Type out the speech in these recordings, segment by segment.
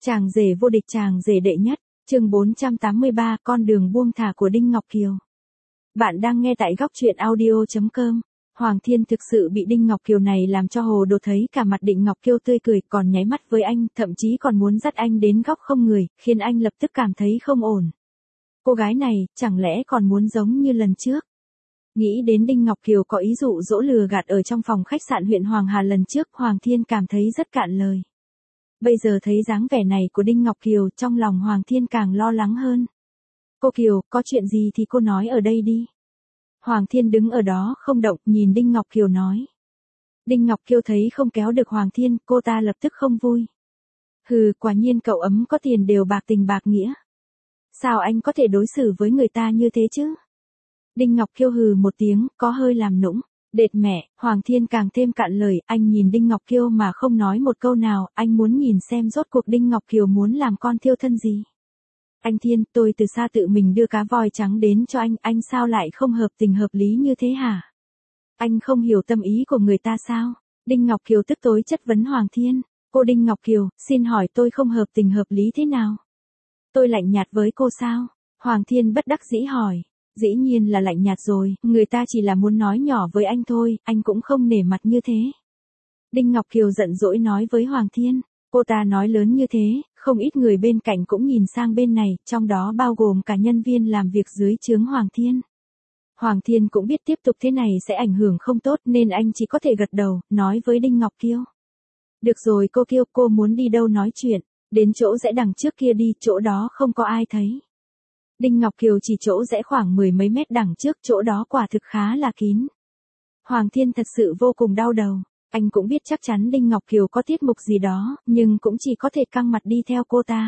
Chàng rể vô địch, chàng rể đệ nhất, chương 483, con đường buông thả của Đinh Ngọc Kiều. Bạn đang nghe tại góc truyện audio.com. Hoàng Thiên thực sự bị Đinh Ngọc Kiều này làm cho hồ đồ, thấy cả mặt Đinh Ngọc Kiều tươi cười, còn nháy mắt với anh, thậm chí còn muốn dắt anh đến góc không người, khiến anh lập tức cảm thấy không ổn. Cô gái này, chẳng lẽ còn muốn giống như lần trước? Nghĩ đến Đinh Ngọc Kiều có ý dụ dỗ lừa gạt ở trong phòng khách sạn huyện Hoàng Hà lần trước, Hoàng Thiên cảm thấy rất cạn lời. Bây giờ thấy dáng vẻ này của Đinh Ngọc Kiều, trong lòng Hoàng Thiên càng lo lắng hơn. Cô Kiều, có chuyện gì thì cô nói ở đây đi. Hoàng Thiên đứng ở đó không động, nhìn Đinh Ngọc Kiều nói. Đinh Ngọc Kiều thấy không kéo được Hoàng Thiên, cô ta lập tức không vui. Hừ, quả nhiên cậu ấm có tiền đều bạc tình bạc nghĩa. Sao anh có thể đối xử với người ta như thế chứ? Đinh Ngọc Kiều hừ một tiếng, có hơi làm nũng. Đệt mẹ, Hoàng Thiên càng thêm cạn lời, anh nhìn Đinh Ngọc Kiều mà không nói một câu nào, anh muốn nhìn xem rốt cuộc Đinh Ngọc Kiều muốn làm con thiêu thân gì. Anh Thiên, tôi từ xa tự mình đưa cá voi trắng đến cho anh sao lại không hợp tình hợp lý như thế hả? Anh không hiểu tâm ý của người ta sao? Đinh Ngọc Kiều tức tối chất vấn Hoàng Thiên. Cô Đinh Ngọc Kiều, xin hỏi tôi không hợp tình hợp lý thế nào? Tôi lạnh nhạt với cô sao? Hoàng Thiên bất đắc dĩ hỏi. Dĩ nhiên là lạnh nhạt rồi, người ta chỉ là muốn nói nhỏ với anh thôi, anh cũng không nể mặt như thế. Đinh Ngọc Kiều giận dỗi nói với Hoàng Thiên, cô ta nói lớn như thế, không ít người bên cạnh cũng nhìn sang bên này, trong đó bao gồm cả nhân viên làm việc dưới trướng Hoàng Thiên. Hoàng Thiên cũng biết tiếp tục thế này sẽ ảnh hưởng không tốt nên anh chỉ có thể gật đầu, nói với Đinh Ngọc Kiều. Được rồi cô Kiều, cô muốn đi đâu nói chuyện, đến chỗ rẽ đằng trước kia đi, chỗ đó không có ai thấy. Đinh Ngọc Kiều chỉ chỗ rẽ khoảng 10 mấy mét đằng trước, chỗ đó quả thực khá là kín. Hoàng Thiên thật sự vô cùng đau đầu, anh cũng biết chắc chắn Đinh Ngọc Kiều có tiết mục gì đó, nhưng cũng chỉ có thể căng mặt đi theo cô ta.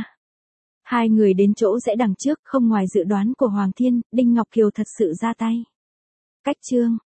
Hai người đến chỗ rẽ đằng trước, không ngoài dự đoán của Hoàng Thiên, Đinh Ngọc Kiều thật sự ra tay. Cách chương,